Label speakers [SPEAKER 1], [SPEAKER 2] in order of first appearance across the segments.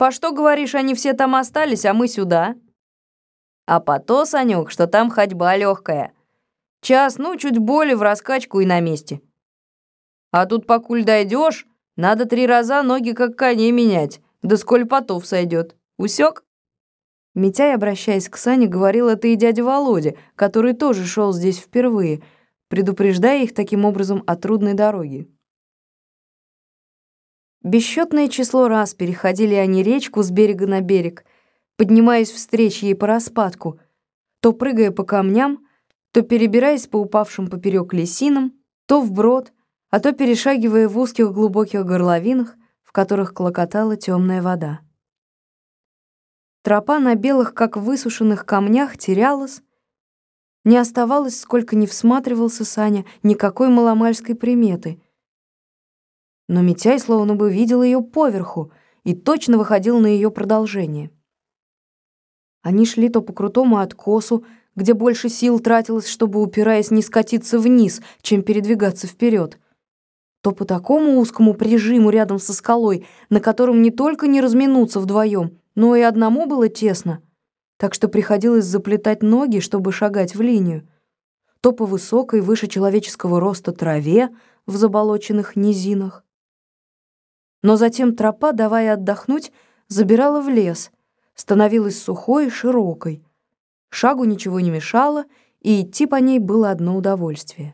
[SPEAKER 1] По что, говоришь, они все там остались, а мы сюда? А по то, Санёк, что там ходьба легкая. Час, ну, чуть более в раскачку и на месте. А тут, покуль дойдешь, надо 3 раза ноги как коней менять, да сколь потов сойдет. Усек? Митяй, обращаясь к Сане, говорил это и дядя Володя, который тоже шел здесь впервые, предупреждая их таким образом о трудной дороге. Бесчетное число раз переходили они речку с берега на берег, поднимаясь встреч ей по распадку, то прыгая по камням, то перебираясь по упавшим поперек лесинам, то вброд, а то перешагивая в узких глубоких горловинах, в которых клокотала темная вода. Тропа на белых, как высушенных камнях, терялась. Не оставалось, сколько ни всматривался Саня, никакой маломальской приметы. Но Митяй словно бы видел ее поверху и точно выходил на ее продолжение. Они шли то по крутому откосу, где больше сил тратилось, чтобы, упираясь, не скатиться вниз, чем передвигаться вперед, то по такому узкому прижиму рядом со скалой, на котором не только не разминуться вдвоем, но и одному было тесно, так что приходилось заплетать ноги, чтобы шагать в линию, то по высокой, выше человеческого роста траве в заболоченных низинах. Но затем тропа, давая отдохнуть, забирала в лес, становилась сухой и широкой. Шагу ничего не мешало, и идти по ней было одно удовольствие.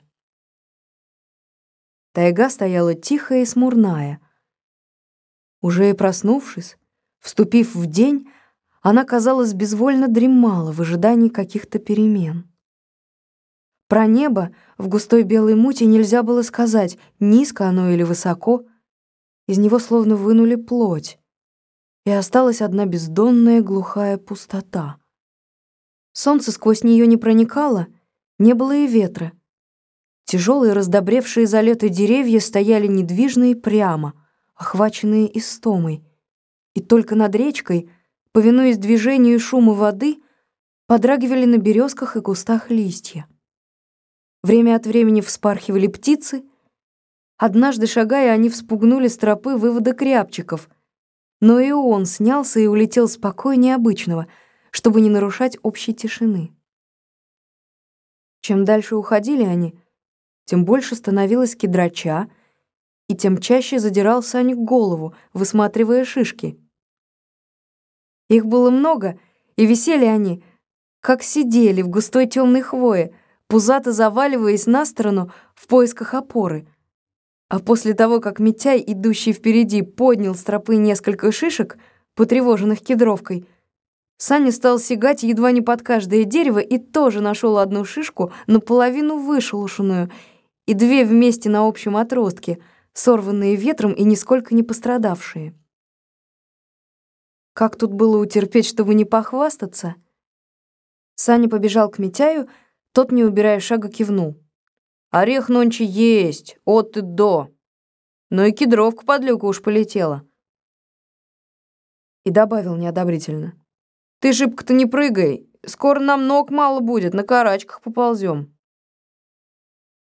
[SPEAKER 1] Тайга стояла тихая и смурная. Уже и проснувшись, вступив в день, она, казалось, безвольно дремала в ожидании каких-то перемен. Про небо в густой белой мути нельзя было сказать, низко оно или высоко. Из него словно вынули плоть, и осталась одна бездонная глухая пустота. Солнце сквозь нее не проникало, не было и ветра. Тяжелые, раздобревшие за лето деревья стояли недвижно и прямо, охваченные истомой, и только над речкой, повинуясь движению и шуму воды, подрагивали на березках и кустах листья. Время от времени вспархивали птицы. Однажды, шагая, они вспугнули с тропы выводок рябчиков, но и он снялся и улетел спокойнее обычного, чтобы не нарушать общей тишины. Чем дальше уходили они, тем больше становилось кедрача, и тем чаще задирал Саня голову, высматривая шишки. Их было много, и висели они, как сидели в густой темной хвое, пузато заваливаясь на сторону в поисках опоры. А после того, как Митяй, идущий впереди, поднял с тропы несколько шишек, потревоженных кедровкой, Саня стал сигать едва не под каждое дерево и тоже нашел одну шишку, наполовину вышелушенную, и 2 вместе на общем отростке, сорванные ветром и нисколько не пострадавшие. Как тут было утерпеть, чтобы не похвастаться? Саня побежал к Митяю, тот, не убирая шага, кивнул. «Орех нонче есть, от и до. Но и кедровка подлюка уж полетела». И добавил неодобрительно. «Ты, шибко-то, не прыгай, скоро нам ног мало будет, на карачках поползем».